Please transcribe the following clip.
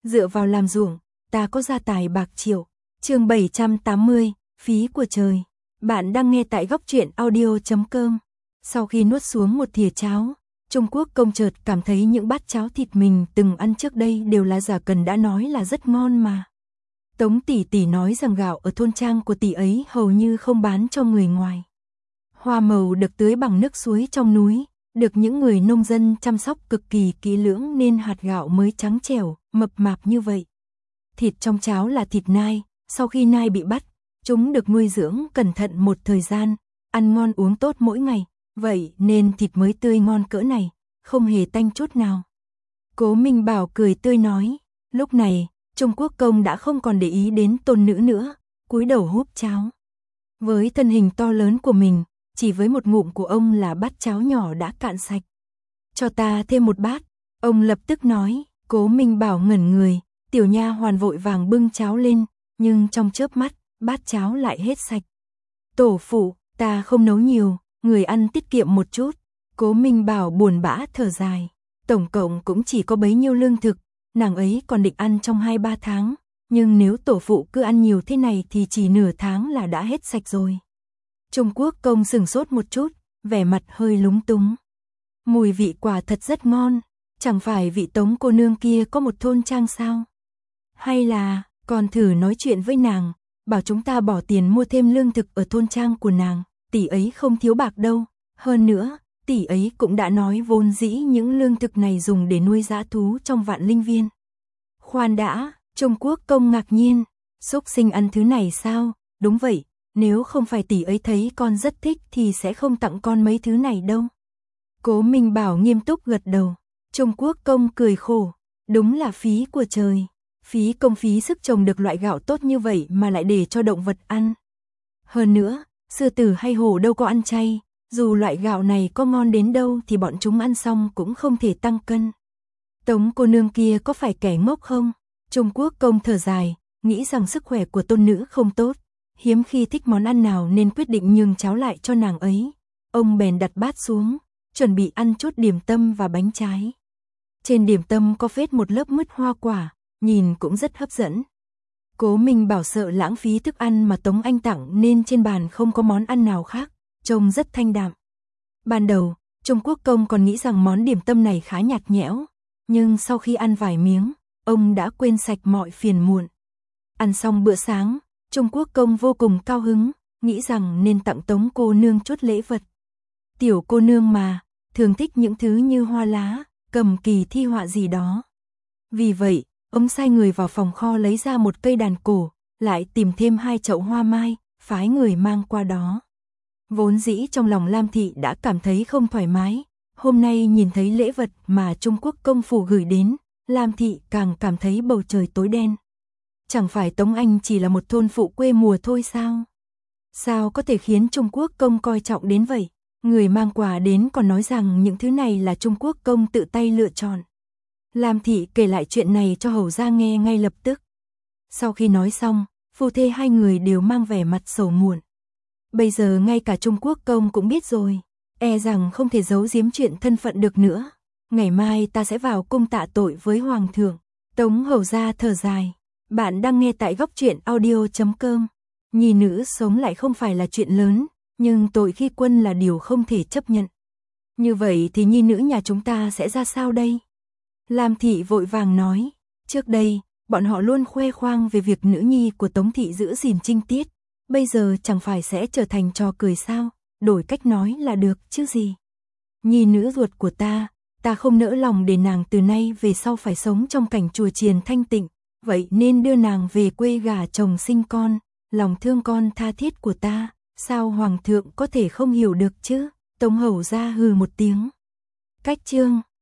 dựa vào làm ruộng, ta có gia tài bạc triệu. Chương 780, phí của trời. Bạn đang nghe tại góc truyện audio.com. Sau khi nuốt xuống một thìa cháo, Trung Quốc Công chợt cảm thấy những bát cháo thịt mình từng ăn trước đây đều là giả cần đã nói là rất ngon mà. Tống tỷ tỷ nói rằng gạo ở thôn trang của tỷ ấy hầu như không bán cho người ngoài. Hoa màu được tưới bằng nước suối trong núi, được những người nông dân chăm sóc cực kỳ kỹ lưỡng nên hạt gạo mới trắng trẻo, mập mạp như vậy. Thịt trong cháo là thịt nai, sau khi nai bị bắt, chúng được nuôi dưỡng cẩn thận một thời gian, ăn ngon uống tốt mỗi ngày, vậy nên thịt mới tươi ngon cỡ này, không hề tanh chút nào. Cố Minh Bảo cười tươi nói, lúc này, Trung Quốc Công đã không còn để ý đến tôn nữ nữa, cúi đầu húp cháo. Với thân hình to lớn của mình, chỉ với một ngụm của ông là bát cháo nhỏ đã cạn sạch. Cho ta thêm một bát, ông lập tức nói. Cố Minh Bảo ngẩn người, tiểu nha hoàn vội vàng bưng cháo lên, nhưng trong chớp mắt, bát cháo lại hết sạch. Tổ phụ, ta không nấu nhiều, người ăn tiết kiệm một chút. Cố Minh Bảo buồn bã thở dài, tổng cộng cũng chỉ có bấy nhiêu lương thực, nàng ấy còn định ăn trong 2-3 tháng, nhưng nếu tổ phụ cứ ăn nhiều thế này thì chỉ nửa tháng là đã hết sạch rồi. Trung Quốc Công sửng sốt một chút, vẻ mặt hơi lúng túng. Mùi vị quả thật rất ngon, chẳng phải vị Tống cô nương kia có một thôn trang sao? Hay là, còn thử nói chuyện với nàng, bảo chúng ta bỏ tiền mua thêm lương thực ở thôn trang của nàng, tỷ ấy không thiếu bạc đâu. Hơn nữa, tỷ ấy cũng đã nói vốn dĩ những lương thực này dùng để nuôi dã thú trong Vạn Linh Viên. Khoan đã, Trung Quốc Công ngạc nhiên, xúc sinh ăn thứ này sao? Đúng vậy, nếu không phải tỷ ấy thấy con rất thích thì sẽ không tặng con mấy thứ này đâu. Cố Minh Bảo nghiêm túc gật đầu. Trung Quốc Công cười khổ, đúng là phí của trời, phí công phí sức trồng được loại gạo tốt như vậy mà lại để cho động vật ăn. Hơn nữa, sư tử hay hổ đâu có ăn chay, dù loại gạo này có ngon đến đâu thì bọn chúng ăn xong cũng không thể tăng cân. Tống cô nương kia có phải kẻ ngốc không? Trung Quốc Công thở dài, nghĩ rằng sức khỏe của tôn nữ không tốt, hiếm khi thích món ăn nào nên quyết định nhường cháo lại cho nàng ấy. Ông bèn đặt bát xuống, chuẩn bị ăn chút điểm tâm và bánh trái. Trên điểm tâm có phết một lớp mứt hoa quả, nhìn cũng rất hấp dẫn. Cố Minh Bảo sợ lãng phí thức ăn mà Tống Anh tặng nên trên bàn không có món ăn nào khác, trông rất thanh đạm. Ban đầu, Trung Quốc Công còn nghĩ rằng món điểm tâm này khá nhạt nhẽo, nhưng sau khi ăn vài miếng, ông đã quên sạch mọi phiền muộn. Ăn xong bữa sáng, Trung Quốc Công vô cùng cao hứng, nghĩ rằng nên tặng Tống cô nương chút lễ vật. Tiểu cô nương mà, thường thích những thứ như hoa lá, cầm kỳ thi họa gì đó. Vì vậy, ông sai người vào phòng kho lấy ra một cây đàn cổ, lại tìm thêm 2 chậu hoa mai, phái người mang qua đó. Vốn dĩ trong lòng Lam Thị đã cảm thấy không thoải mái, hôm nay nhìn thấy lễ vật mà Trung Quốc Công phủ gửi đến, Lam Thị càng cảm thấy bầu trời tối đen. Chẳng phải Tống Anh chỉ là một thôn phụ quê mùa thôi sao? Sao có thể khiến Trung Quốc Công coi trọng đến vậy? Người mang quà đến còn nói rằng những thứ này là Trung Quốc Công tự tay lựa chọn. Lam Thị kể lại chuyện này cho hầu gia nghe ngay lập tức. Sau khi nói xong, phu thê hai người đều mang vẻ mặt sầu muộn. Bây giờ ngay cả Trung Quốc Công cũng biết rồi, e rằng không thể giấu giếm chuyện thân phận được nữa. Ngày mai ta sẽ vào cung tạ tội với Hoàng thượng. Tống hầu gia thở dài. Bạn đang nghe tại góc truyện audio.com. Nhi nữ sống lại không phải là chuyện lớn, nhưng tội khi quân là điều không thể chấp nhận. Như vậy thì nhi nữ nhà chúng ta sẽ ra sao đây? Lam Thị vội vàng nói, trước đây, bọn họ luôn khoe khoang về việc nữ nhi của Tống Thị giữ gìn trinh tiết, bây giờ chẳng phải sẽ trở thành trò cười sao, đổi cách nói là được chứ gì. Nhi nữ ruột của ta không nỡ lòng để nàng từ nay về sau phải sống trong cảnh chùa chiền thanh tịnh, vậy nên đưa nàng về quê gả chồng sinh con, lòng thương con tha thiết của ta, sao Hoàng thượng có thể không hiểu được chứ? Tống hầu gia hừ một tiếng. Cách chương